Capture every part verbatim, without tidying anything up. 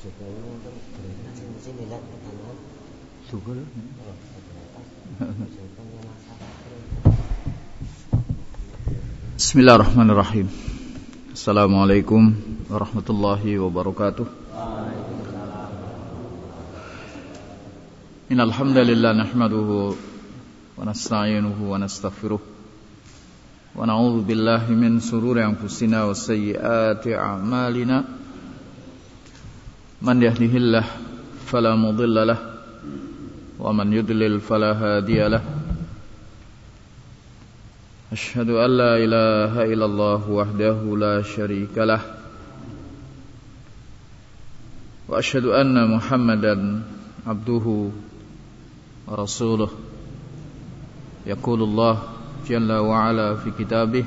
Bismillahirrahmanirrahim. Assalamualaikum warahmatullahi wabarakatuh. Innal hamdalillah nahmaduhu wa nasta'inuhu wa nastaghfiruh wa na'udzu billahi min shururi anfusina wa sayyiati a'malina. Man yahdihillahu fala mudilla lahu wa man yudlil fala hadiya lahu. Asyhadu an la ilaha illallah wahdahu la syarika lah wa asyhadu anna Muhammadan abduhu wa rasuluh. Yaqulullah jalla wa ala fi kitabih,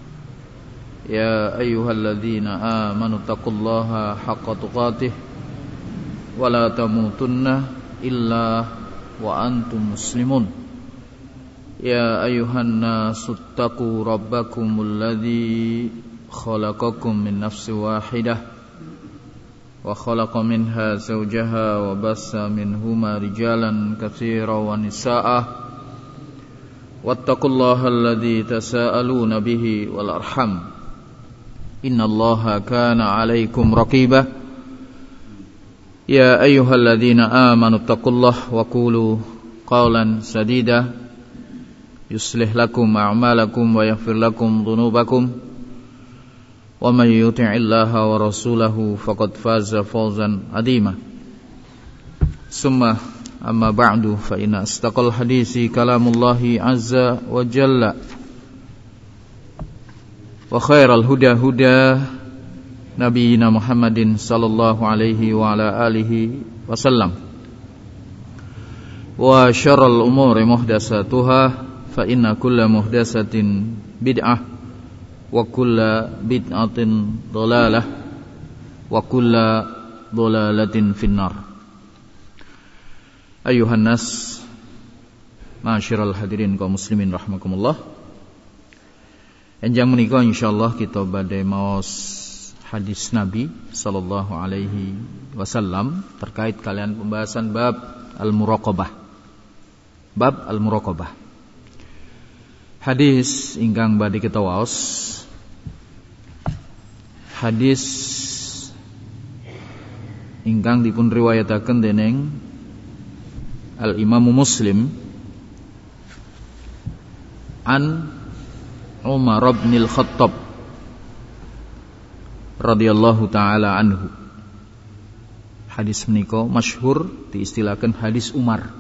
ya ayyuhalladzina amanu taqullaha haqqa tuqatih wa la tamutunna illa wa antum muslimun. Ya ayyuhan nasu ttaqu rabbakumul ladzi khalaqakum min nafsin wahidah wa khalaqa minha zawjaha wa bassa minhuma rijalan katsiran wa nisaa'a wattaqullaha alladzi tasaaluna bihi wal arham innallaha kana 'alaikum raqiba. Ya ayyuhalladzina amanu taqullaha wa qulu qawlan sadida yuslih lakum a'malakum wa yaghfir lakum dhunubakum wa may yuti'illaha wa rasulahu faqad faza fawzan 'azima. Summa amma ba'du, fa inna astaqal hadisi kalamullahi azza wa jalla wa khairal huda huda nabiyina Muhammadin sallallahu alaihi wa ala alihi wasallam wa syarrul umuri muhdatsatuha fa inna kulla muhdatsatin bid'ah wa kulla bid'atin dhalalah wa kulla dhalalatin finnar. Ayuhan nas, ma'asyiral hadirin kaum muslimin rahimakumullah. Enjang menika insyaallah kita badhe maos hadis Nabi sallallahu alaihi wasallam terkait kalian pembahasan bab al-muraqabah. Bab al-muraqabah. Hadis ingkang badhe kita waos, hadis ingkang dipun riwayataken dening Al-Imam Muslim an Umar bin Al-Khattab radhiyallahu taala anhu. Hadis menika masyhur diistilahkan hadis Umar.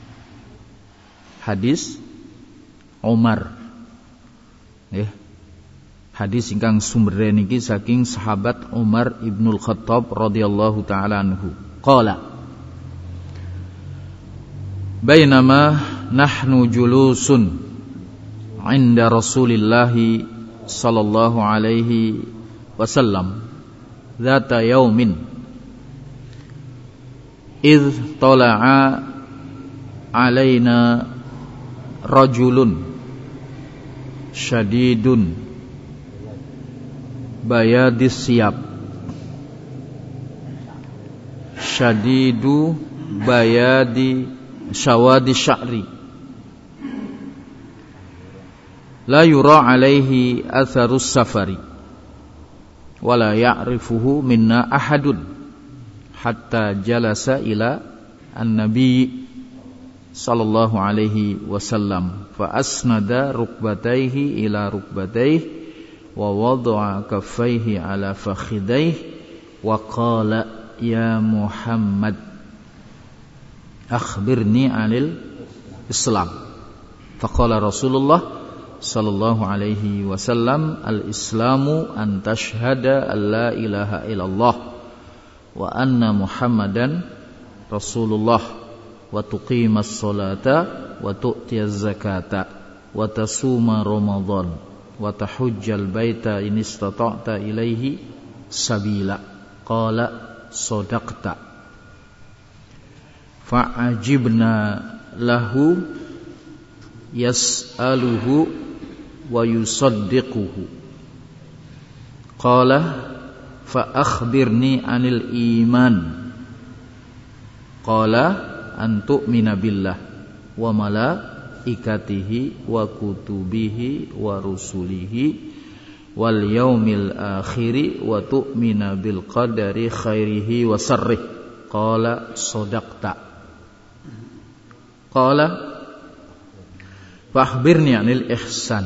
Hadis Umar, ya. Hadis ingkang sumber niki saking sahabat Umar ibnul Khattab radhiyallahu taala anhu. Qala, bainama nahnu julusun 'inda Rasulillah sallallahu alaihi wasallam dzata yaumin idz tala'a alaina rajulun syadidun bayadis siyab syadidu bayadi syawadi sya'ri la yura alaihi atharus safari wala ya'rifuhu minna ahadun hatta jalasa ila an-nabi sallallahu alaihi wasallam fa asnada rukbatayhi ila rukbatayhi wa wada'a kaffayhi ala fakhidayhi wa qala ya Muhammad akhbirni 'anil Islam. Faqala Rasulullah sallallahu alaihi wasallam al-islamu an tashhada an la ilaha illallah wa anna Muhammadan Rasulullah wa tuqimas salata wa tu'tiyaz zakata wa tasuma ramadan wa tahujjal baita in istata'ta ilaihi sabila. Qala sadaqta. Fa'ajibna lahu yas'aluhu wa yusaddiquhu. Qala fa akhbirni 'anil iman. Qala an tu'mina billah wa malaikatihi wa kutubihi wa rusulihi wal yaumil akhiri wa tu'mina bil qadari khairihi wa sarrih. Qala sadaqta. Qala fakhbirni 'anil ihsan.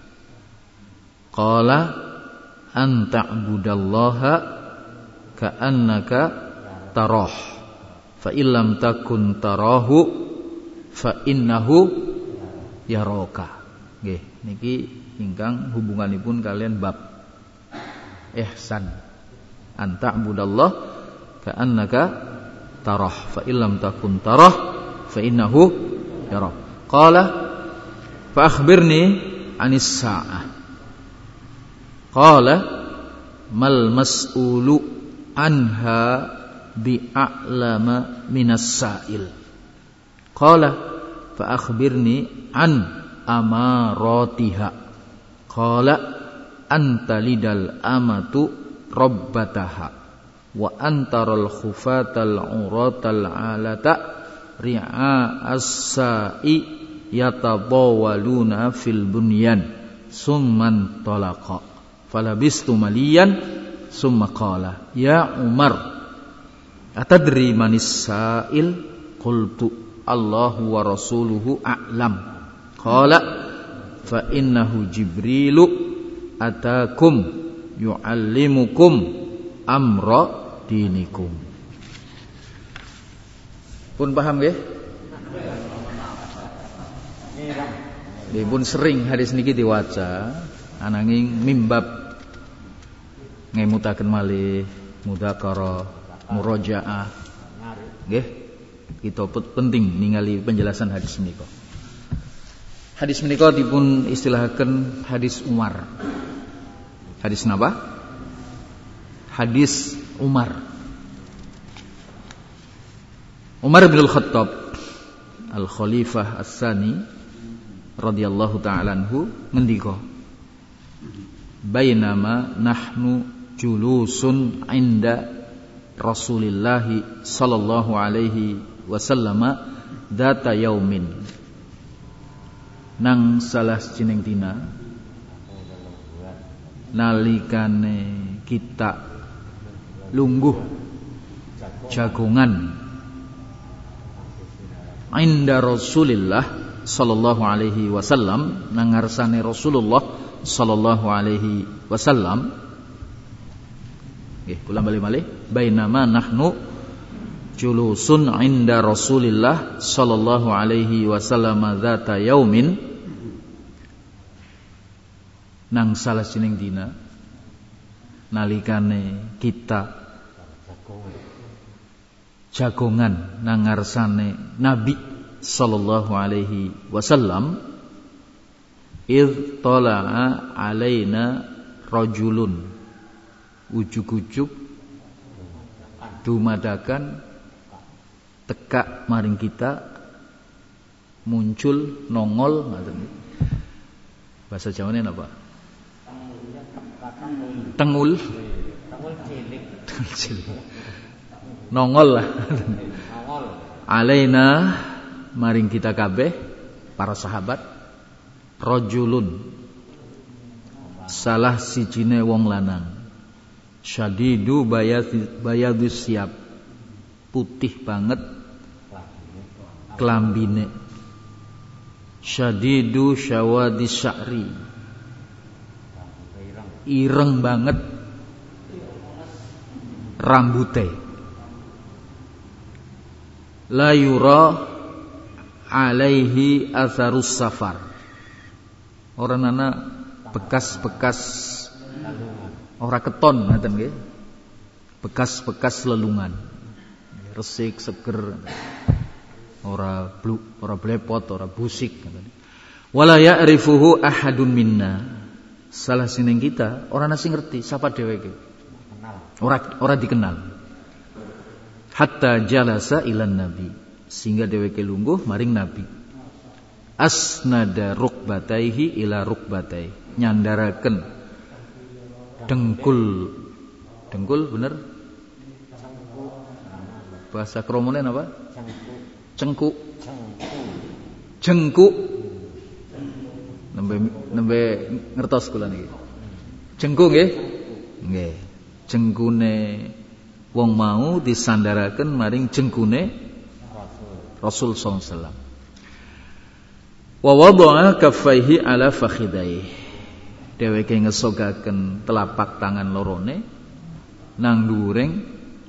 Qala an ta'budallaha ka'annaka tarah fa illam takun tarahu fa innahu yaraka. Nggih, niki ingkang hubunganipun kalian bab ihsan. An ta'budallah ka'annaka tarah fa illam takun tarah fa innahu yarah. Qala fa akhbirni 'anis sa'ah. Qala mal mas'ulu anha bi'a'lama minas sa'il. Qala fa akhbirni an amaratiha. Qala anta lidal amatu rabbataha wa antaral khufatal uratal alata ri'a as-sa'i yatabawaluna fil bunyan summan talaqa falabistu maliyan summa qala ya Umar atadri manis sa'il qultu Allahu wa rasuluhu a'lam. Qala fa innahu Jibrilu atakum yu'allimukum amra dinikum. Pun paham nggih? Nggih pun sering hadis niki diwaca ananging mimbab ngemutaken malih mudzakarah murajaah. Nggih, kita penting ningali penjelasan hadis menika. Hadis menika dipun istilahaken hadis Umar. Hadis napa? Hadis Umar. Umar bin Al-Khattab Al-Khalifah As-Sani radhiyallahu ta'ala anhu ngendika, bainama nahnu julusun inda Rasulillahi sallallahu alaihi wasallama data yaumin. Nang salah sining dina nalikane kita lungguh jagongan inda Rasulillah sallallahu alaihi wasallam nang ngarsane Rasulullah sallallahu alaihi wasallam. Nggih, kula bali-bali bainama nahnu julusun inda Rasulillah sallallahu alaihi wasallam dzata yaumin. Nang salah sining dina nalikane kita jagongan nang ngarsane Nabi sallallahu alaihi wasallam, id tala'a alaina rajulun, ujug-ujug dumadakan teka maring kita muncul nongol ngaten. Bahasa Jawane napa? Tengul. Tengul cilik. Nongol lah. Nongol. Alaina maring kita kabeh para sahabat rajulun, salah sijine wong lanang, syadidu bayadus siap, putih banget klambine, syadidu syawadis sya'ri, ireng banget rambute, la yura alaihi atharus safar, orang nana bekas-bekas ora keton ngaten nggih, bekas-bekas lelungan, resik seger, ora blu, ora blepot, ora busik ngaten. Wala ya'rifuhu ahadun minna, salah sining kita ora nasi ngerti sapa dheweke, ora ora dikenal. Hatta jalasa ilan nabi, sehingga dheweke lungguh maring Nabi. Asnada rukbataihi ila rukbatai, nyandaraken dengkul, dengkul bener bahasa kromone apa? Cengkuk. Jengkuk. Nembe nembe ngertos kula niki. Jengkuk nggih? Nggih. Jengkune wong mau disandaraken maring jengkune Rasul sallallahu alaihi wasallam. Wa wada'a kaffaihi ala fakhidaihi. Dheweke ngesogaken telapak tangan lorone nang dhuwuring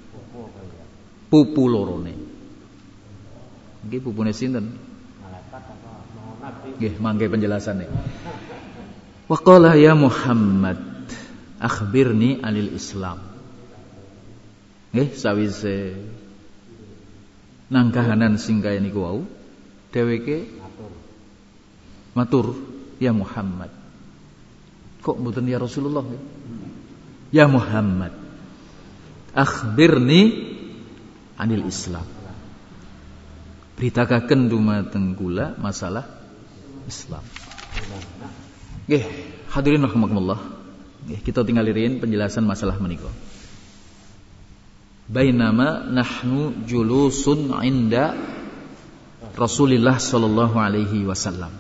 pupu lorone. Nggih pupune sinten? Malaikat apa nabi? Nggih mangke penjelasane. Wa qala ya Muhammad akhbirni anil Islam. Nggih sawise nang kahanan sing kaya niku wau dheweke matur. Matur ya Muhammad. Kok mboten ya Rasulullah? Ya Muhammad akhbirni anil Islam. Beritakaken dumateng kula masalah Islam. Nggih, hadirin rahimakumullah. Nggih, kita tinggal irin penjelasan masalah menika. Bainama nahnu julusun inda Rasulillah sallallahu alaihi wasallam.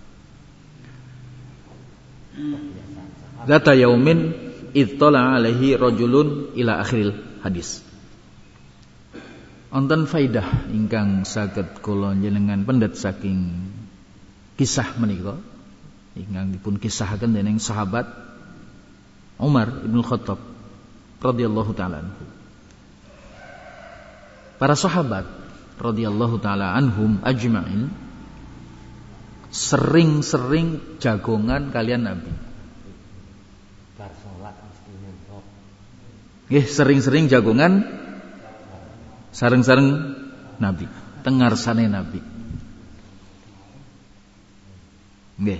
Zata yaumin ittala alaihi rajulun ila akhiril hadis. Wonten faidah ingkang saged kula njenengan pendet saking kisah menika ingkang dipun kisahaken dening sahabat Umar bin Khattab radhiyallahu taala anhu. Para sahabat radhiyallahu taala anhum ajma'in sering-sering jagongan kalian Nabi. Nggih, sering-sering jagongan sareng-sareng Nabi, tengarsane Nabi. Nggih.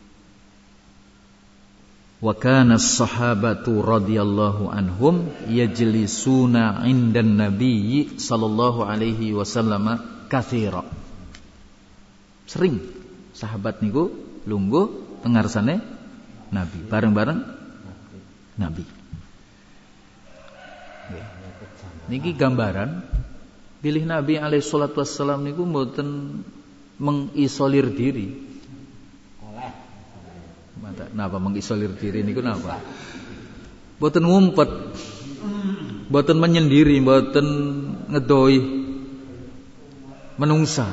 Wa kana as-sahabatu radhiyallahu anhum yajlisuna 'indan nabiyyi sallallahu alaihi wasallam katsira. Sering sahabat niku lungguh tengarsane Nabi, bareng-bareng Nabi. Niki gambaran pilih Nabi alaihi salatu wassalam niku mboten mengisolir diri. Oleh. Napa mengisolir diri niku napa? Mboten ngumpet. Mboten menyendiri, mboten ngedoi menungsa.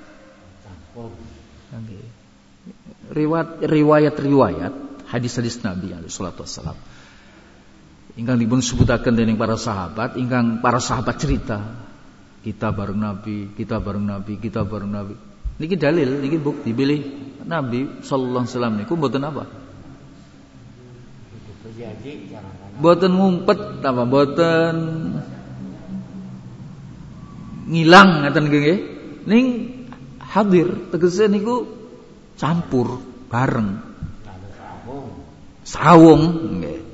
Riwayat riwayat-riwayat hadis-hadis Nabi alaihi salatu wassalam ingkang dipun sebutaken dening para sahabat, ingkang para sahabat cerita, kita bareng Nabi, kita bareng Nabi, kita bareng Nabi. Niki dalil, niki bukti bilih Nabi sallallahu alaihi wasallam niku mboten apa? Mboten ngumpet apa mboten ngilang ngaten nggih. Ning hadir tegese niku campur bareng. Sawung nggih.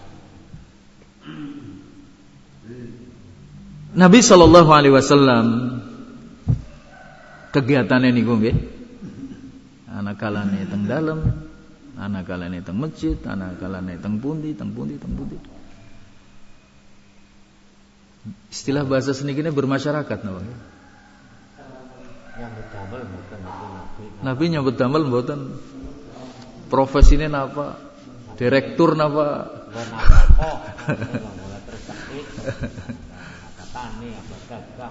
Nabi sallallahu alaihi wasallam kegiatane niku nggih. Ana kalane teng dalem, ana kalane teng masjid, ana kalane teng pundi, teng pundi, teng pundi. Istilah bahasa senikine bermasyarakat napa? Nyambut damel mboten Nabi. Nabi nyambut damel mboten. Profesine napa? Direktur napa? Oh, tani apa dagang.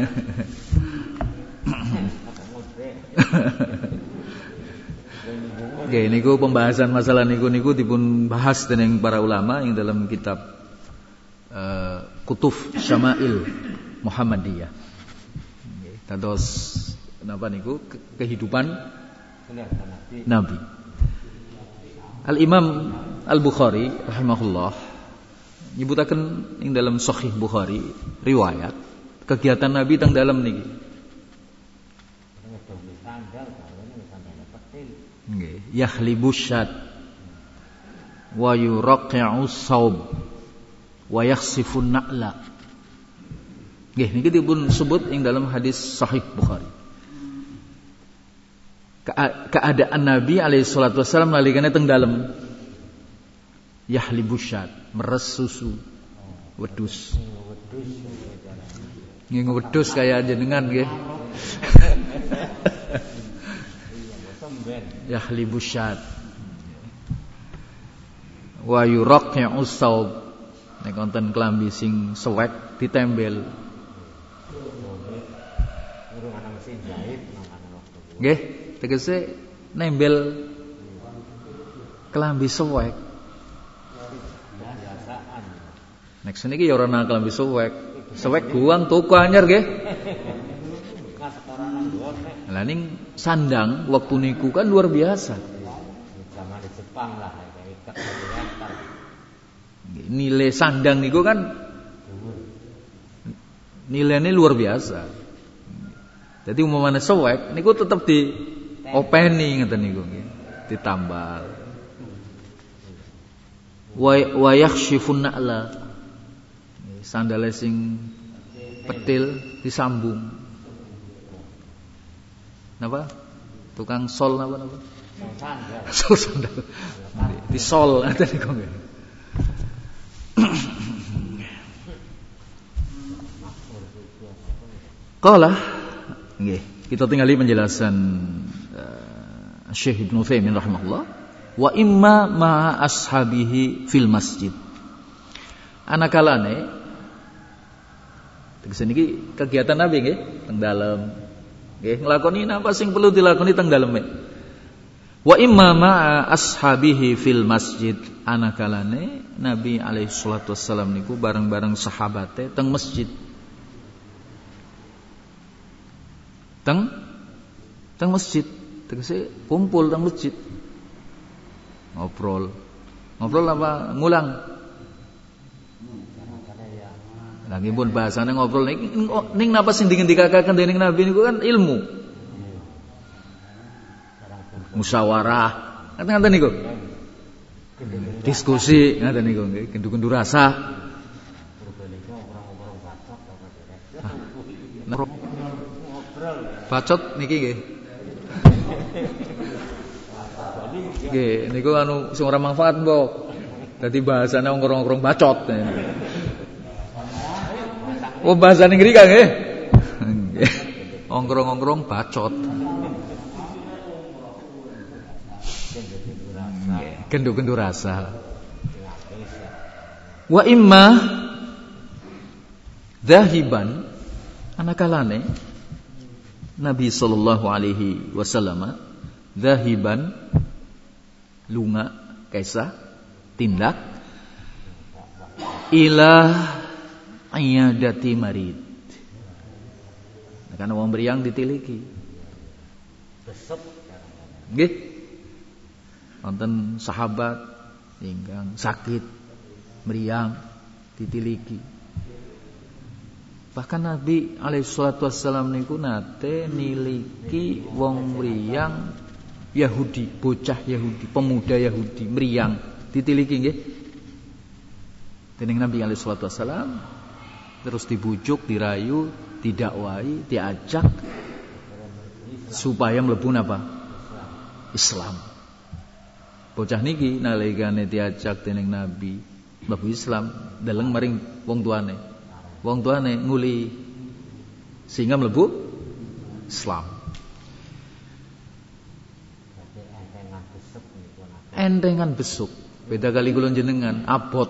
Oke, niku pembahasan masalah niku niku dipun bahas dening para ulama yang dalam kitab uh, Kutuf Syama'il Muhammadiyah. Nggih, dados napa niku ke- kehidupan Nabi. Al-Imam Al-Bukhari rahimahullah nyebutaken ing dalam Sahih Bukhari riwayat kegiatan Nabi teng dalam niki. Nggih, yahlibu syat wa yuraqqi'u saub wa yakhsifun na'la. Nggih, niki dipun sebut ing dalam hadis Sahih Bukhari. Keadaan Nabi alaihi salatu wasallam nalikane teng dalem yahlibu syat, meres susu wedhus. Nggih wedhus kaya jenengan nggih. Yahlibu syad. Wa yuraq ya usab. Nek wonten klambi sing suwek ditembel. Nggih, tegese nembel klambi suwek. Nek seniki ya ora ana klambi suwek. Suwek guang tuku anyar nggih. Lah ning sandang waktu niku kan luar biasa. Zaman di Jepang lah nilai sandang niku kan nilainya luar biasa. Jadi umpamane suwek niku tetep di openi ngeten niku nggih, ditambal. Wa wa yakhshifun na'la. Sandale sing petil disambung. Napa? Tukang sol napa napa? Sol sandal. Di sol ngeten niku nggih. Qala nggih, kita tingali penjelasan uh, Syekh Ibnu Utsaimin rahimahullah, wa imma ma ashabihi fil masjid. Anakalane tegese niki kegiatan Nabi nggih teng dalem. Nggih, nglakoni napa sing perlu dilakoni teng daleme. Wa imma ma ashabihi fil masjid. Anakalane Nabi alaihi salatu wassalam niku bareng-bareng sahabate teng masjid. Teng teng masjid, tegese kumpul teng masjid. Ngobrol. Ngobrol apa? Ngulang. Lagi pun bahasane ngobrol ning ning napa sing dingendikaken dening Nabi niku kan ilmu. Musyawarah. Ngaten-ngaten niku. Diskusi ngaten niku nggih, gendu-gendu rasa. Bacot niki nggih. Nggih, niku anu sing ora manfaat, Mbok. Dadi bahasane ongkrong-ongkrong bacot. Oh, bahasane ngrika nggih. Nggih. Ongkrong-ongkrong bacot. Nggih, gendu-gendu rasa. Wa imma dhahiban anakalane Nabi sallallahu alaihi wasallam dhahiban lunga kaisa tindak ila iyadati marid. Karena wong mriyang ditiliki. Besep nggih. Wonten sahabat ingkang sakit mriyang ditiliki. Bahkan Nabi alaihi salatu wassalam niku nate niliki wong mriyang Yahudi, bocah Yahudi, pemuda Yahudi mriyang ditiliki nggih. Dening Nabi alaihi salatu wassalam terus dibujuk, dirayu, didakwai, diajak supaya mlebu napa? Islam. Bocah niki nalikane diajak dening Nabi mlebu Islam, deleng maring wong tuane. Wong tuane nguli sehingga mlebu Islam. Entengan besuk. Beda kali kula jenengan abot.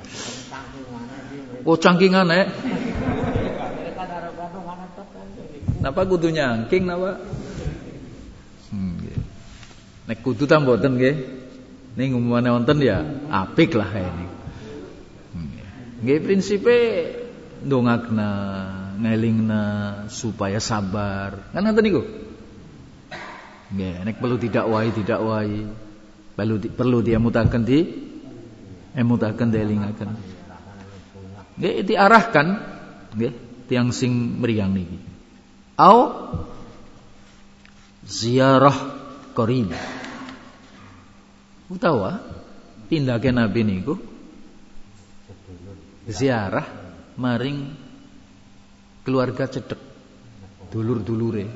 Oh cangkingane. Napa kudu nyangking napa? Hmm, nek kudu ta mboten nggih. Ning umumane wonten ya apik lah ini. Nggih prinsipe ndongakna, ngelingna supaya sabar. Kan ngoten niku. Nggih, nek perlu didakwahi, didakwahi. Perlu di, perlu diamutaken di emutaken dielingaken. Nggih diarahkan nggih tiyang sing mriyang niki. Au ziarah qarib. Utawa tindake Nabi niku ziarah maring keluarga cedhek, dulur-dulure.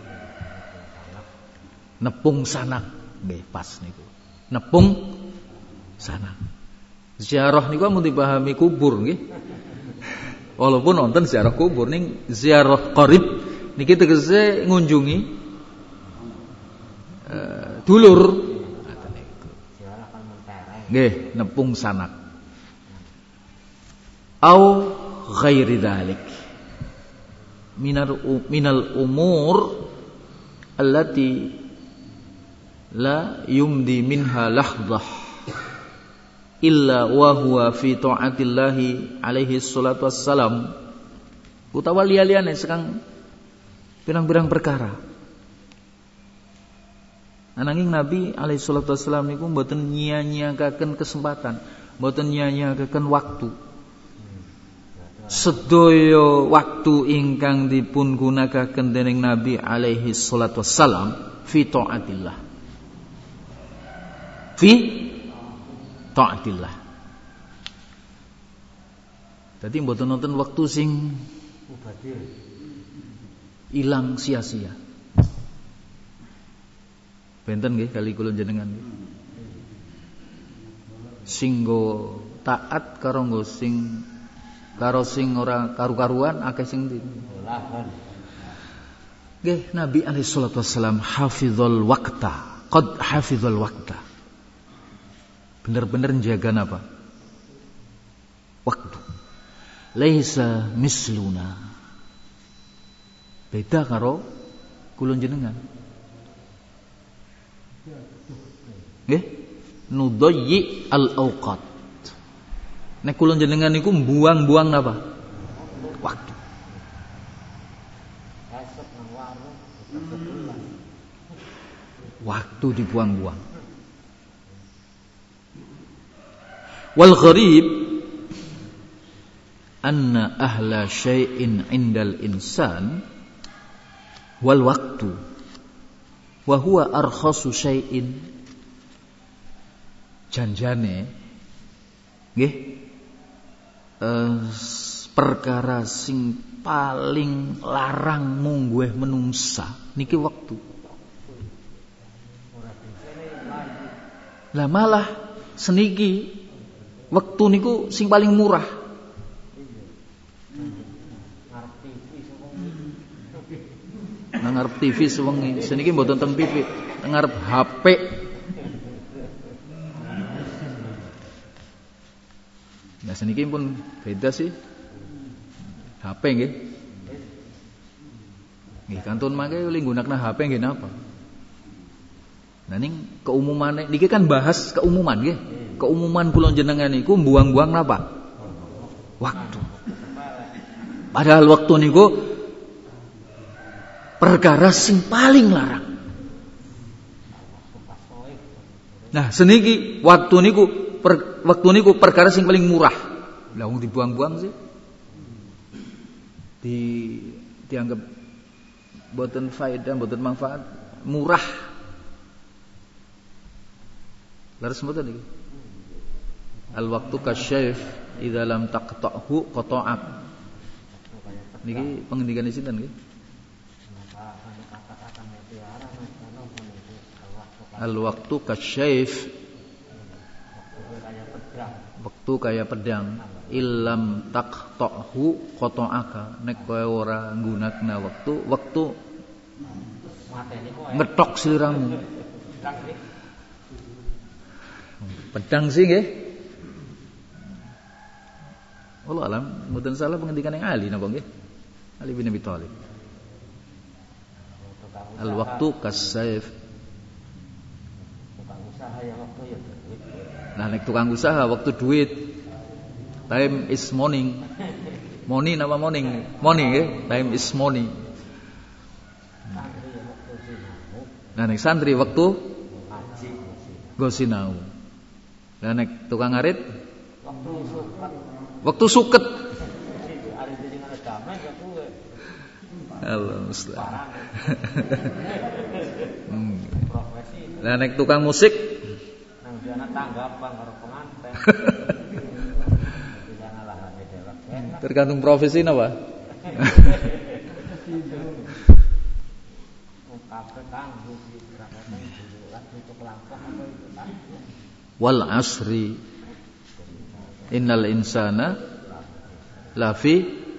Nepung sanak nggih pas niku. Nepung sanak. Ziarah niku mun dipahami kubur nggih. Walaupun nonton ziarah kubur ning ziarah qarib niki tegese ngunjungi uh, dulur. Nggih, nepung sanak. Au ghairi dzalik. Minal minal umur allati la yumdi minha lahdhah illa wa huwa fi ta'atillahi alaihi salatu wassalam. Utawa liya-liyane sekang pirang-pirang perkara. Ananging Nabi alaihi salatu wassalam niku mboten nyia-nyiakaken kesempatan, mboten nyia-nyiakaken waktu. Sedaya waktu ingkang dipun gunakaken dening Nabi alaihi salatu wassalam fi taatillah. Fi taatillah. Dadi mboten nonton waktu sing ilang sia-sia. Benten nggih kali kula jenengan nggih. Sing go taat karo nggo sing karo sing ora karu-karuan akeh sing ndi. Nggih, Nabi alaihi salatu wassalam hafizul waqta, qad hafizul waqta. Bener-bener njaga napa? Waktu. Laisa misluna. Beda karo kula jenengan. Nggih, nudayyi al-awqat. Nek kula jenengan niku buang-buang napa? Waktu. Waktu dibuang-buang. Wal gharib anna ahla syai'in 'indal insan wal waktu wa huwa arkhasu syai'in. Janjane nggih Uh, perkara sing paling larang mungguh menungsa niki waktu. Lah malah seniki waktu niku sing paling murah. Nang ngarep T V sewengi, seniki mboten teng T V, nang ngarep H P. Nah seniki pun beda sih. H P nggih. Nggih kantun mangke li nggunakna H P nggih napa? Nah ning keumumane niki kan bahas keumuman nggih. Keumuman kula jenengan niku buang-buang napa? Waktu. Padahal waktu niku perkara sing paling larang. Nah seniki waktu niku Per, waktu niku perkara sing paling murah. Lah wong dibuang-buang sih. Di dianggap boten faedah, boten manfaat, murah. Laras mboten iki. Al waqtu kasyayf idza lam taqta'hu qata'ak. Niki pengendikan sinten nggih? Al waqtu kasyayf, waktu kaya pedang, illam taqta'hu qata'aka. Nek kowe ora nggunakna waktu, waktu ngetok sliramu. Pedang sih nggih. Wallahu alam, mboten salah pengendikan yang Ali napa nggih? Ali bin Abi Thalib. Al waqtu kas-sayf. Nah nek tukang usaha waktu duit. Time is morning. Money napa morning? Money nggih, time is money. Nah nek santri waktu go sinau. Nah nek tukang arit waktu suket. Allah musta'an. Lah nek tukang musik tanggapan karo penganten. Tergantung profesi napa? Wal asri innal insana lafi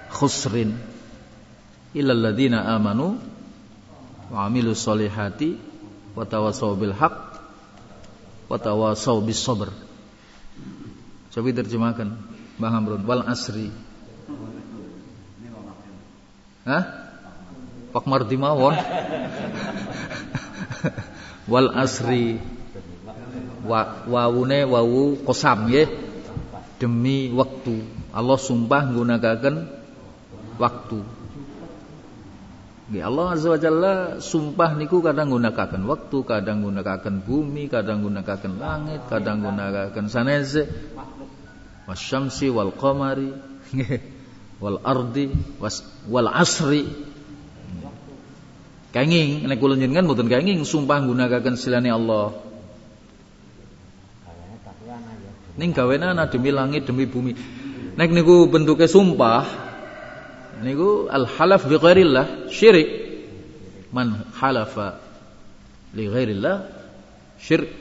khusrin illal ladzina amanu wa amilus solihati wa tawassaw bil haqq wa tawassaw bis sabr. Coba diterjemahkan Bang Amrun. Wal asri. Hah? Pak Mardi mawon. Wal asri. Wa wawune wawu qasam nggih. Demi waktu. Allah sumpah nggunakaken waktu. Nggih, Allah Azza wa Jalla sumpah niku kadang nggunakaken waktu, kadang nggunakaken bumi, kadang nggunakaken langit, kadang nggunakaken sanese. Wasyamsi wal qamari wal ardi was, wal asri. Kenging nek kula njenengan mboten kenging sumpah nggunakaken silane Allah. Ning gawenana demi langit demi bumi. Nek niku bentuke sumpah niku al halaf bi ghairillah syirik. Man halafa li ghairillah syirik.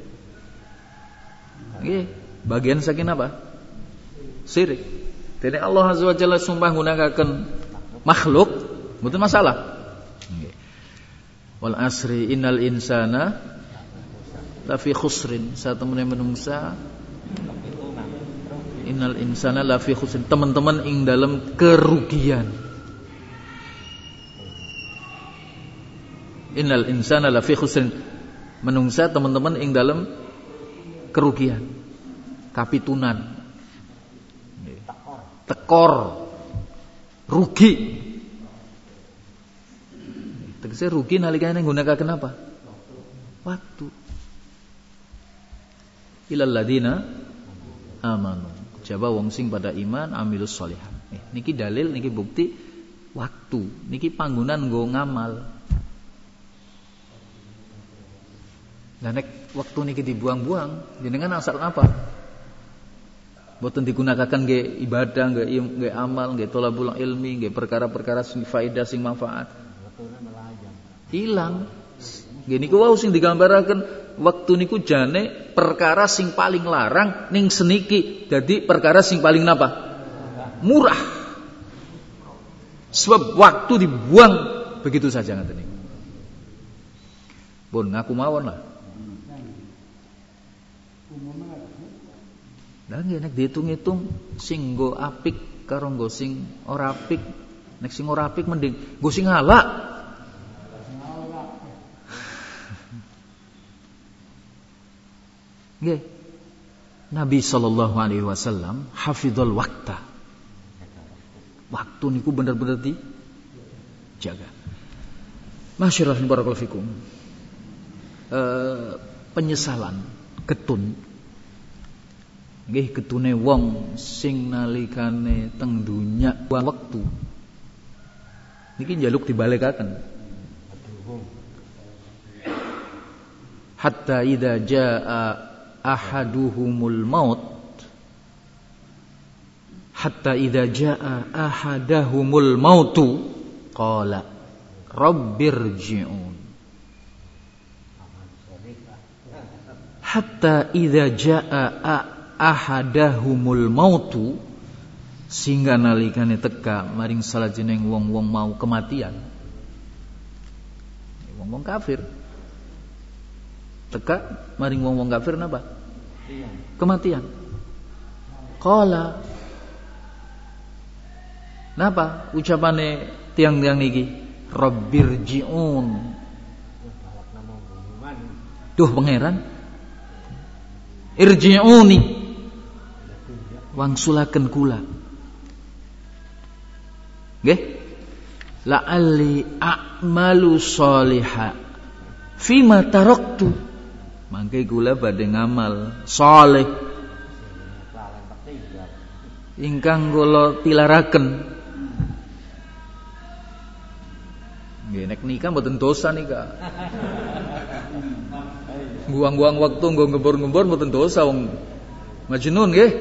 Nggih, bagian saking apa? Syirik. Dene Allah Azza wa Jalla sumpah nggunakaken makhluk, mboten masalah. Nggih. Wal asri innal insana lafi khusrin. Satemene menungsa innal insana lafi khusrin, teman-teman ing dalam kerugian. Innal insana lafi khusrin, menungsa teman-teman ing dalam kerugian, kapitunan, tekor, rugi. Tegese rugi nalikane nggunakaken apa? Waktu. Ilal ladina amanu. Jaba wong sing pada iman amilus sholihan. Eh, niki dalil, niki bukti waktu. Niki panggonan nggo ngamal. Lah nek waktu niki dibuang-buang, jenengan asal apa? Mboten digunakan nggih ibadah, nggih nggih amal, nggih thalabul ilmi, nggih perkara-perkara sing faedah sing manfaat. Hilang. Nggih niku wau sing digambaraken waktu niku jane perkara sing paling larang ning seniki dadi perkara sing paling napa? Murah. Sebab waktu dibuang begitu saja ngaten niku. Pun ngaku mawon lah. Lah nggih nek diitung-itung sing nggo apik karo nggo sing ora apik, nek sing ora apik mending nggo sing halak. Nggih. Nabi sallallahu alaihi wasallam hafizul waqta. Waktu niku bener-bener dijaga. Masyaallah barakallahu fikum. E, penyesalan ketun. Nggih ketune wong sing nalikane teng dunya buang wektu. Niki njaluk dibalekaken. Hatta idza jaa ahaduhumul maut hatta idza jaa ahadahumul mautu qala rabbirji'un hatta idza jaa ahadahumul mautu sehingga nalikane teka maring salajenging wong-wong mau kematian, wong-wong kafir teka maring wong-wong kafir napa? Kematian. Qala. Napa ucapane tiang-tiang niki? Rabbirji'un. Duh pangeran. Irji'uni. Wangsulaken kula. Nggih? La'alli a'malu sholiha fima taraktu. Mangke kula badhe ngamal saleh ingkang kula tilaraken. Nggih nek nikah mboten dosa nika. Buang-buang waktu nggo ngembur-ngembur mboten dosa wong majnun nggih.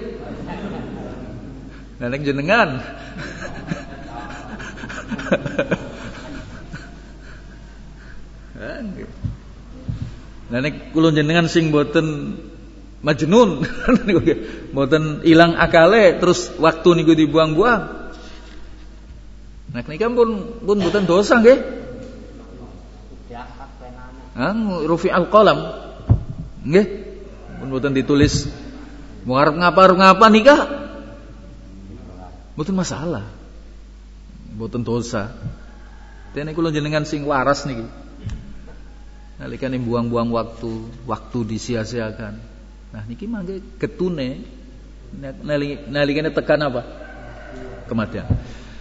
Lah nek jenengan Nah nek kula jenengan sing mboten majnun, mboten ilang akale terus waktu niku dibuang-buang. Nek nika pun pun mboten dosa nggih. Ah, rufi al-qalam. Nggih. Pun mboten ditulis mau arep ngapa arep ngapa nikah. Mboten masalah. Mboten dosa. Dene kula jenengan sing waras niki. Nalikane buang-buang waktu, waktu disia-siakan. Nah niki mangke getune nalikane tekan apa? Kematian.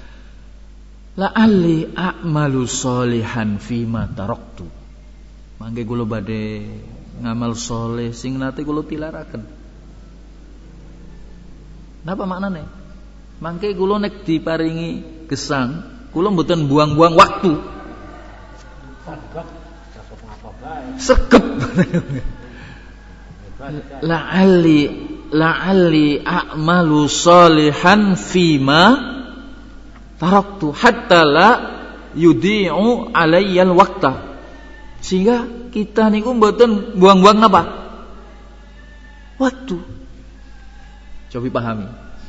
La'alli a'malu sholihan fima taraktu. Mangke kula badhe ngamal soleh sing nate kula tilaraken. Napa maknane? Mangke kula nek diparingi gesang, kula mboten buang-buang waktu. Segep. La'alli la'alli a'malu sholihan fima taraktu hatta la yudi'u alayyal waqta. Sehingga kita niku mboten buang-buang apa? Waktu. Coba pahami.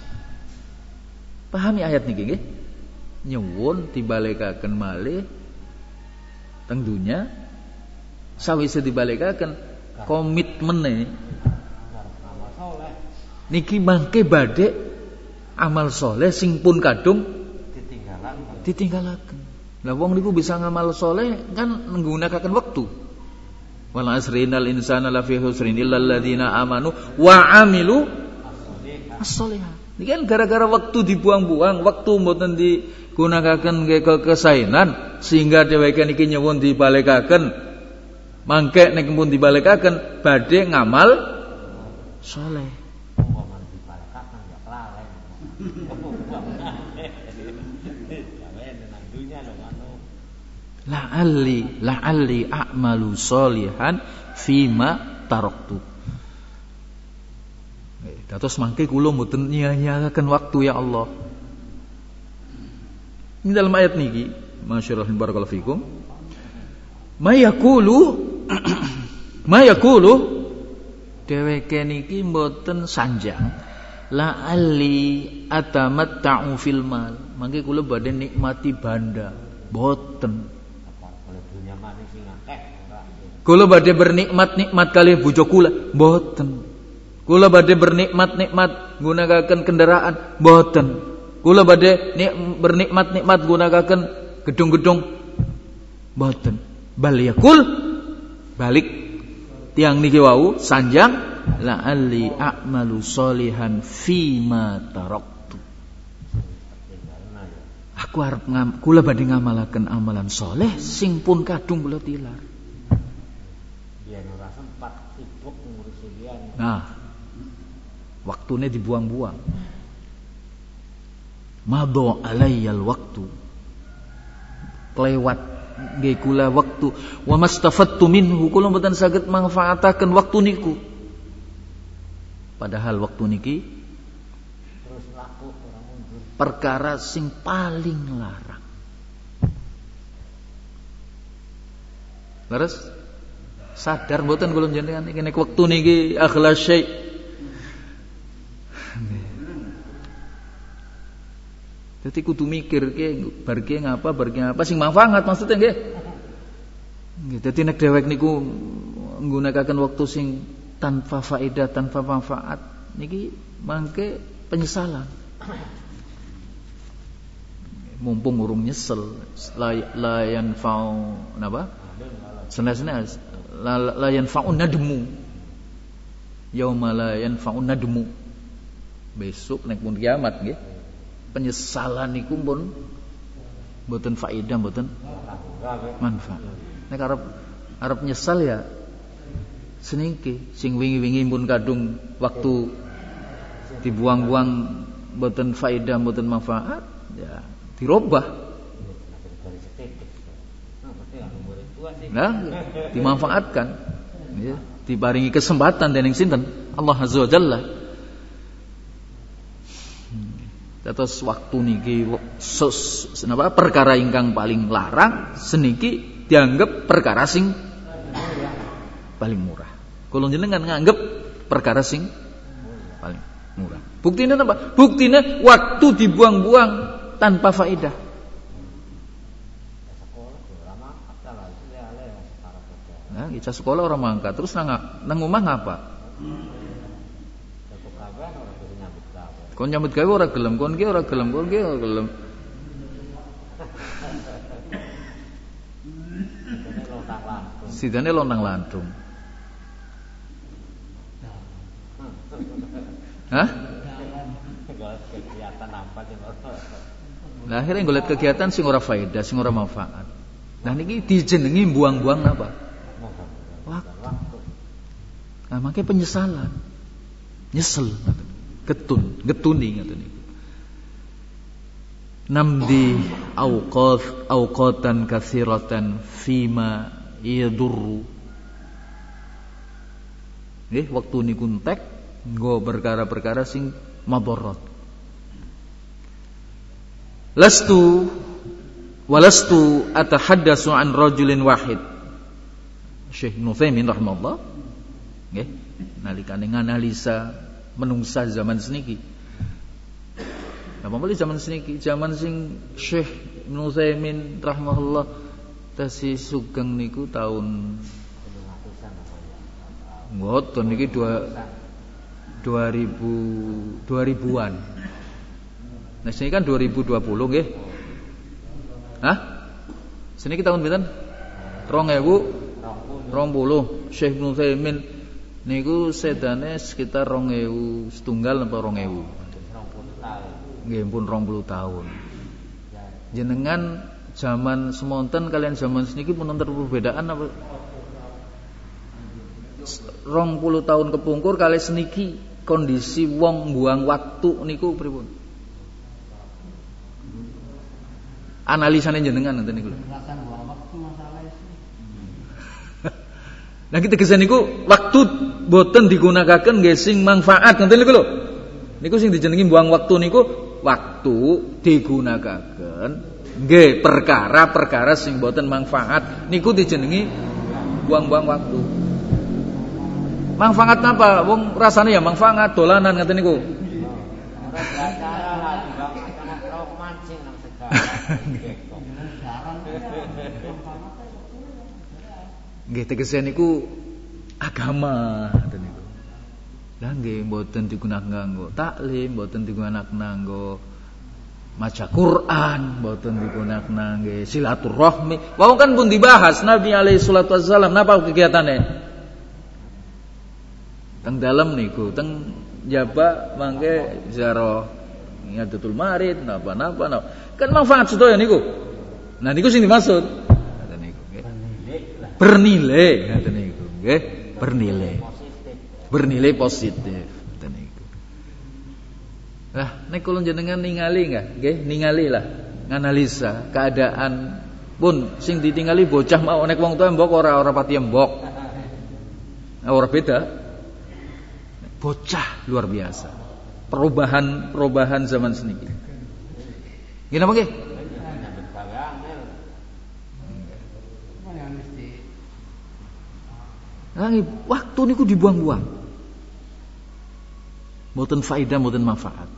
Pahami ayat niki nggih. Nyuwun dibalekaken malih teng dunya sawise dibalekaken komitmene niki mangke badhe amal soleh sing pun kadung ditinggalaken. Lah wong niku bisa ngamal soleh kan menggunakan waktu. Wal asri innal insana lafi khusrin illal ladzina amanu wa amilu as-sholihat. Niki kan gara-gara waktu dibuang-buang, waktu mboten digunakaken ke kesainan sehingga dheweke niki nyuwun dibalekaken. Mangke nek pun dibalekaken badhe ngamal soleh. La'alli la'alli a'malu sholihan fima taraktu. Dados mangke kula mboten nyanyiaken waktu ya Allah. Ini dalam ayat niki, masyaallah barakallahu fikum. Mayaqulu mayaqulu dheweke niki mboten sanjang la'alli atamatta'u fil mal. Mangke kula badhe nikmati banda, boten. Kula badhe bernikmat-nikmat kali bojo kula, mboten. Kula badhe bernikmat-nikmat gunakaken kendaraan, mboten. Kula badhe bernikmat-nikmat gunakaken gedung-gedung, mboten. Bal yakul balik tiang niki wau sanjang la'alli a'malu sholihan fima taraktu. Aku arep ngam, kula badhe ngamalaken amalan soleh sing pun kadung kula tilar. Nah, waktune dibuang-buang. Madha alayyal waktu. Kelewat nggih kula waktu. Wa mastafattu minhu, kula mboten saged manfaataken waktu niku. Padahal waktu niki terus laku ora mundur. Perkara sing paling larang. Leres? Sadar mboten kula jenengan iki nek wektu niki akhlas syai. Dadi kudu mikir ki bar ki ngapa bar ki ngapa sing manfaat maksudnya nggih. Nggih dadi nek dhewek niku nggunakaken wektu sing tanpa faedah tanpa manfaat niki mangke penyesalan. Mumpung urung nyesel la yanfa'u napa? Senes-senes la, la yanfa'un nadmu. Yauma la yanfa'un nadmu. Besok nek pun kiamat nggih. Penyesalan niku pun mboten faedah mboten manfaat. Nek arep arep nyesal ya seniki sing wingi-wingi pun kadung waktu dibuang-buang mboten faedah mboten manfaat ya dirubah. Nah, dimanfaatkan ya, diparingi kesempatan dening sinten? Allah Azza wa Jalla. Terus waktu niki napa perkara ingkang paling larang seniki dianggap perkara sing paling murah. Kula jenengan nganggep perkara sing paling murah. Buktine napa? Buktine waktu dibuang-buang tanpa faedah. cah sekolah orang mangkat terus nang nang omah ngapa? Kon nyambut gawe ora gelem, kon ki ora gelem, kon ki ora gelem. Sidane lontang lantung. Hah? Kegiatan apa sih? Lah akhirnya golek kegiatan sing ora faedah, sing ora manfaat. Nah niki dijenengi buang-buang napa? Waktu. Nah makanya penyesalan. Nyesel ngoten. Getun, getuni ngoten niku. Namdi auqat auqatan katsiratan fima yadurru. Nggih, waktu niku entek nggo perkara-perkara sing madharat. Lastu walastu atahaddatsu an rajulin wahid. Syekh Nutsaimin rahimahullah nggih nalikane nganalisa menungsa zaman seniki. Apa boleh zaman seniki, zaman sing Syekh Nutsaimin rahimahullah tasih sugeng niku tahun ngoten niki dua dua ribu dua ribuan. Nah sini kan dua ribu dua puluh nggih. Hah? Seniki tahun pinten? dua ribu dua puluh. Syekh Nutsaimin niku sedane sekitar dua ribu setunggal apa dua ribu. Nggih pun dua puluh tahun. Jenengan zaman semonten kalian zaman seniki pun wonten perbedaan apa? dua puluh tahun kepungkur kali seniki kondisi wong buang waktu niku pripun? Analisane jenengan ngoten niku. Nah kita kesan niku waktu boten digunakaken nggih sing manfaat ngoten niku lho. Niku sing dijenengi buang waktu niku waktu digunakaken nggih perkara-perkara sing boten manfaat niku dijenengi buang-buang waktu. Manfaat apa? Wong rasane ya manfaat dolanan ngoten niku. Nggih tegese niku agama ngoten niku. Lah nggih mboten digunakan nganggo taklim, mboten digunakan nganggo maca Quran, mboten digunakan nggih silaturahmi. Wau kan pun dibahas Nabi alaihi salatu wasallam napa kegiatane? Teng dalem niku, teng jaba mangke ziarah Ngadatul Marid napa-napa napa. Kan manfaat sedaya niku. Nah niku sing dimaksud. Ngoten niku nggih. Bernilai ngoten niku nggih, bernilai. Bernilai positif ngoten niku. Lah nek kula jenengan ningali enggak nggih, ningali lah nganalisa keadaan pun sing ditingali bocah mau nek wong tuwa mbok ora ora pati mbok. Ora beda. Bocah luar biasa. Perubahan-perubahan zaman seniki. Nggih napa nggih? Nah, waktu niku dibuang-buang. Mboten faedah, mboten manfaat.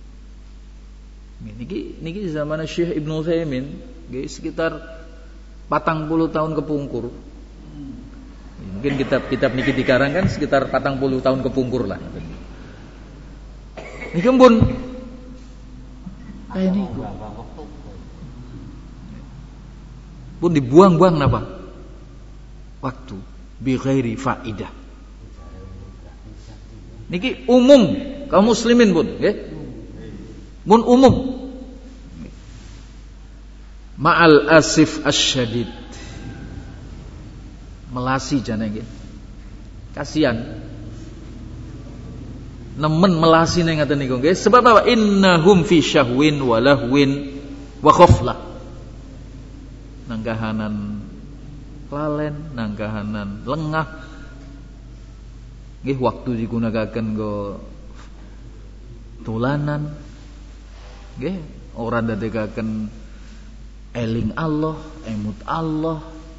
Niki niki zaman Syekh Ibnu Utsaimin, nggih sekitar patang puluh tahun kepungkur. Mungkin kitab-kitab niki dikarang kan sekitar patang puluh tahun kepungkur lah. Niki pun kayak niku. Pun dibuang-buang napa? Waktu bi ghairi faidah. Niki umum kaum muslimin pun nggih. Mun umum. Ma'al asif asyadid. Melasi jane nggih. Kasihan. Nemen melasi ning ngaten niku nggih. Sebab apa? Innahum fi syahwin wa lahwin wa khaflah. Nanggahanan lalen, nanggahanan lengah. Nggih waktu digunakaken go tulanan. Nggih ora ndadekaken eling Allah, emut Allah.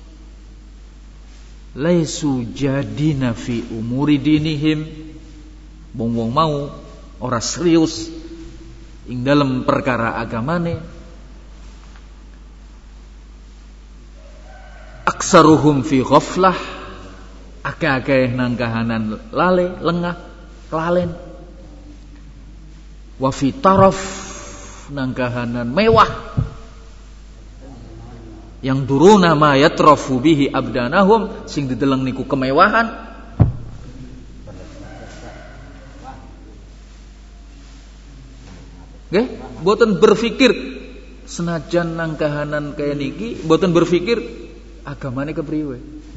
Laisu jadina fi umuri dinihim. Wong-wong mau ora serius ing dalam perkara agamane. Aksaruhum fi ghaflah, akeh-akeh nang kahanan lale, lengah, kelalen. Wa fi taraf nang kahanan mewah. Yang duruna ma yatrafu bihi abdanahum sing dideleng niku kemewahan. Nggih, mboten berpikir senajan nang kahanan kaya niki, mboten berpikir agamane kepriwe.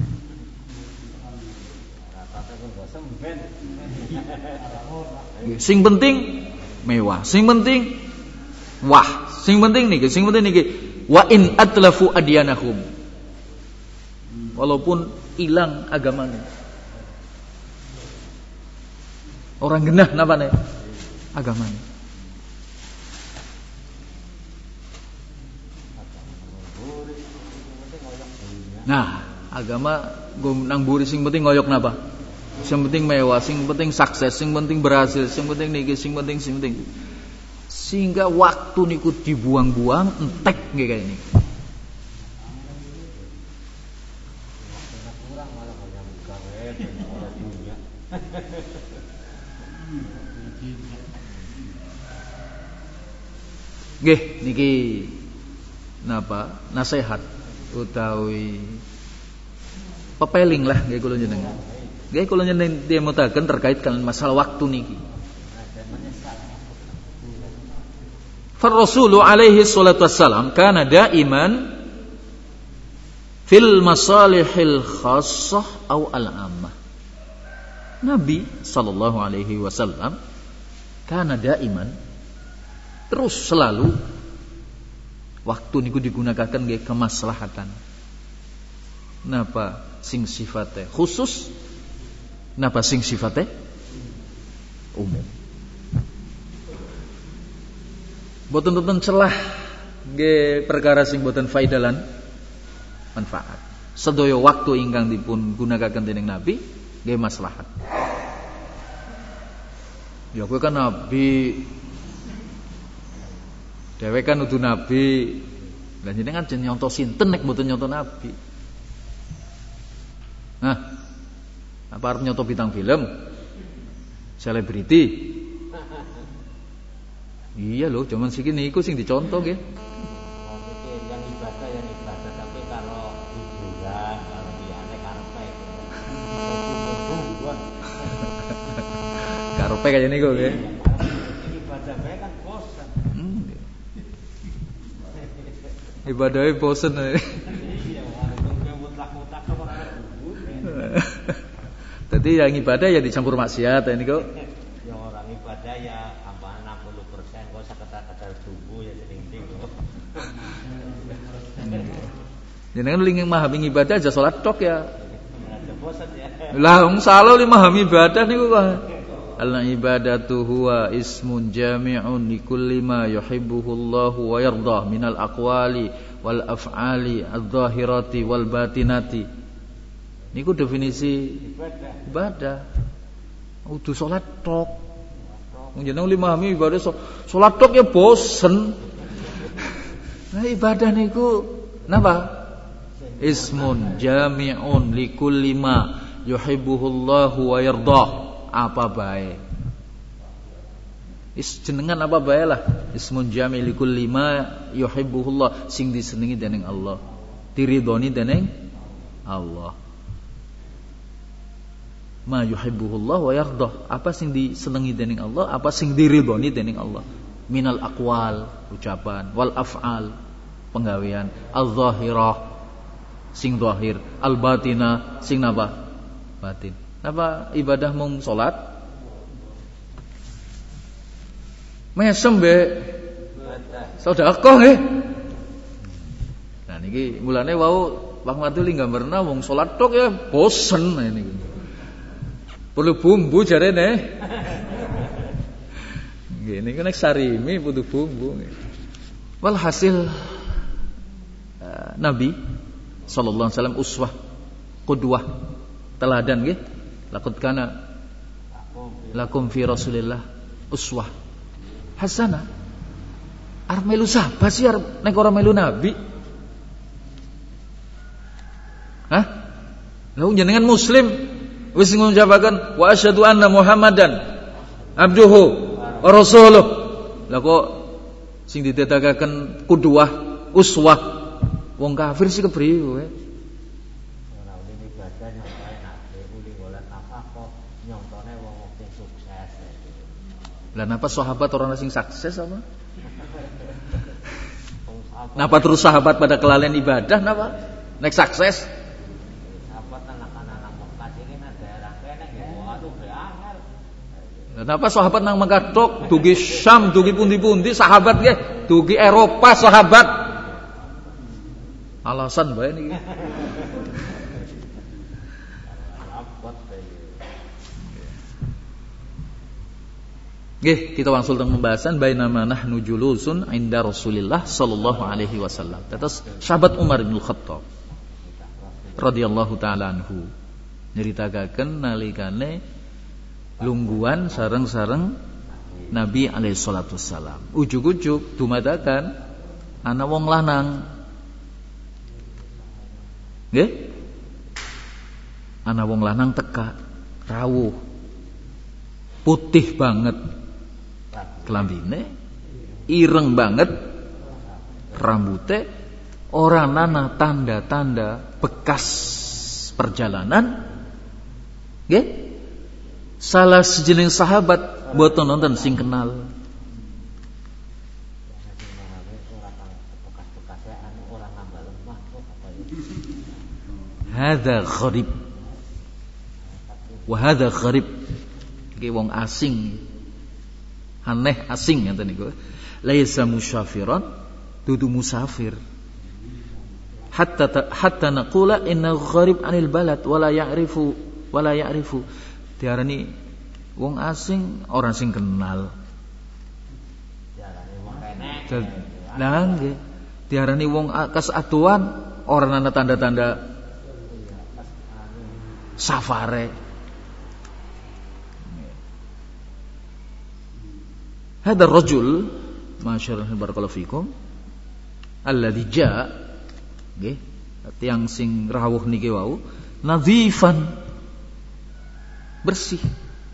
Sing penting mewah, sing penting wah, sing penting niki, sing penting niki wa in atlafu adyanahum. Walaupun hilang agamanya. Orang genah napane? Agamanya. Nah, agama nang buri sing penting ngoyok napa? Sing penting mewah, sing penting sukses, sing penting berhasil, sing penting niki, sing penting sing penting. Sehingga waktu niku dibuang-buang entek nggih kaya niki. Nggih niki napa? Nasihat utawi pepeling lah nggih kula jenengan. Nggih kula jenengan demutaken terkait kalian masalah waktu niki. Fa Rasul alaihi salatu wassalam kana daiman fil masalihil khassah au al ammah. Nabi sallallahu alaihi wasallam kana daiman terus selalu waktu niku digunakan nggih kemaslahatan. Napa sing sifatnya khusus, napa sing sifatnya umum. Boten boten celah nggih perkara sing boten faedah lan manfaat. Sedaya waktu ingkang dipun gunakaken dening Nabi nggih maslahat. Ya kowe kan Nabi, dhewe kan udu Nabi. Lah jenengan jen nyonto sinten nek mboten nyonto Nabi. Nah, apa arep nyonto bintang film? Selebriti. Iya loh, zaman segini iku sing dicontoh nggih. Yang ibadah yang ibadah tapi kalau hiburan, kalau liyane karepe. Karepe kaya niku nggih. Ibadah bae kan bosan. Hmm. Ibadahnya bosan. Iya, walaupun mutlak-mutlak kok ora hubur. Dadi yang ibadah ya dicampur maksiat ya niku. Yang orang ibadah ya apa enam puluh persen kok sekedar-kedar tubuh ya sing-sing kok. Jenengan ling memahami ibadah aja salat tok ya. Aja bosan ya. Lah wong salah li memahami ibadah niku kok. Al-ibadatu huwa ismun jami'un likulli ma yuhibbuhu Allahu wa yardah minal aqwali wal af'ali adh-dhahirati wal batinati. Niku definisi ibadah. Ibadah. Udu salat tok. Wong jeneng li memahami ibadah salat tok ya bosen. Nah ibadah niku napa? Ismun jami'un likulli ma yuhibbuhu Allahu wa yardah. Apa bae is jenengan apa bae lah ismun jami' likulli ma yuhibbuhullah sing disenengi dening Allah, diridhoni dening Allah. Ma yuhibbuhullah wa yardah, apa sing disenengi dening Allah, apa sing diridhoni dening Allah. Minal aqwal, ucapan, wal af'al, penggawean, al-zahirah sing zahir, al-batinah sing napa? Batin. Apa ibadah mung salat? Mesem be sedekah nggih. Nah niki mulane wau Pak Maduli gambarna wong salat tok ya bosen niki. Perlu bumbu jarene. Nggih niku nek sarimi butuh bumbu nggih. Walhasil uh, Nabi sallallahu alaihi wasallam uswah, qudwah, teladan nggih. Laqad kana lakum fi Rasulillah uswah hasanah. Arep melu sapa sih arep nek ora melu Nabi? Hah? Lah jenengan muslim Wis ngucapaken wa asyhadu anna Muhammadan abduhu wa rasuluh. Lah kok sing didadekaken qudwah, uswah wong kafir sih kepriye kowe? Ora oleh ibadah nyontone nak uli golek nafkah nyontone wong sing sukses. Lah napa sahabat orang sing sukses apa? Napa terus sahabat pada kelalaian ibadah napa? Nek sukses sahabat anak-anak Mekah ini nang daerah kene nggih waduh beangel. Napa sahabat nang Mekah tok, dugi Syam, dugi pundi-pundi sahabat nggih, dugi Eropa sahabat. Alasan bae niki. Nggih, kita wangsul teng pembahasan bainama nahnu julusun inda Rasulillah sallallahu alaihi wasallam. Tetes sahabat Umar bin Khattab radhiyallahu taala anhu nyeritakaken nalikane lungguhan sareng-sareng Nabi alaihi salatu wassalam. Ujug-ujug dumadakan ana wong lanang. Nggih? Ana wong lanang teka, rawuh. Putih banget kelambine, ireng banget rambutnya, orang nana tanda-tanda bekas perjalanan. Nggih? Salah sejenis sahabat boten nonton sing kenal. Hadza gharib. Wa hadza gharib. Iki wong asing. Aneh asing ngoten niku. Laisa musyafiran, dudu musafir. Hatta hatta naqula inna gharib anil balad wala ya'rifu wala ya'rifu. Diarani wong asing, orang sing kenal. Diarani wong kenek. Lah nggih. Diarani wong kasatuan, orang ana tanda-tanda safare. Hadar rajul, masyaallah barakallahu fikum, alladzi jaa, nggih, tiyang sing rawuh niki wau, nadhifan, bersih.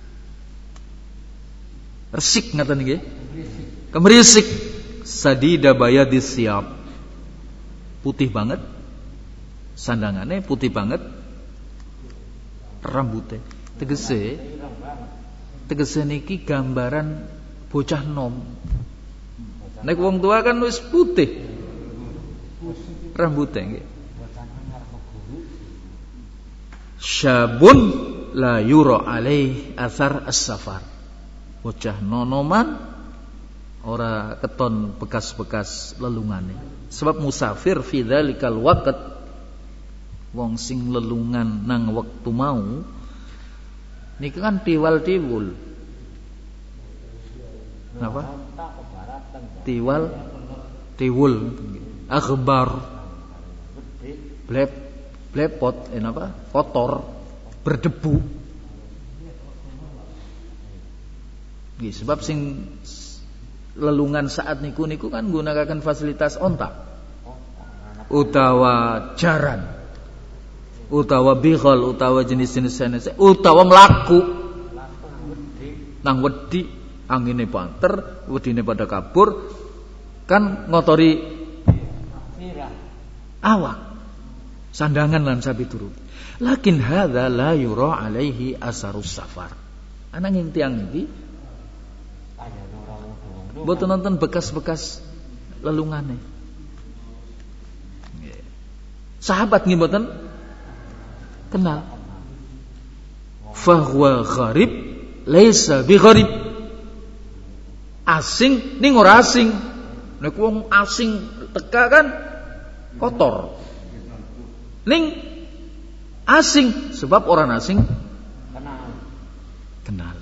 Resik ngaten nggih. Kemrisik, sadida bayadis siap. Putih banget. Sandangane putih banget. Rambutnya tegese tegese niki gambaran bocah nom. Nek wong tua kan wis putih rambutnya nggih. Syabun la yura alaih athar as-safar. Bocah nonoman ora keton bekas-bekas lelungane. Sebab musafir fi dzalikal waqt, wong sing lelungan nang wektu mau niki kan tiwal-tiwul. Napa? Tiwal tiwul. Akhbar. Blep blepot eh napa? Kotor, berdebu. Nggih, sebab sing lelungan saat niku niku kan gunakan fasilitas onta. Utawa jaran. Utawa bighal, utawa jenis-jenis sanes, utawa mlaku nang wedi, angine banter, wedine pada kabur, kan ngotori awak, sandangan lan sapi turu. Lakin hadza la yura alaihi asarus safar. Ananging tiyang iki mboten nonton bekas-bekas lelungane. Sahabat nggih mboten kenal. Fahuwa gharib laisa bi gharib. Asing ning ora asing. Nek wong asing teka kan kotor. Ning asing sebab orang asing kenal. Kenal.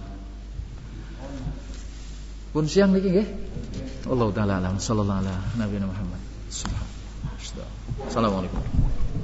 Pun siang niki nggih. Allah taala alam sallallahu alaihi Nabi Muhammad. Assalamualaikum.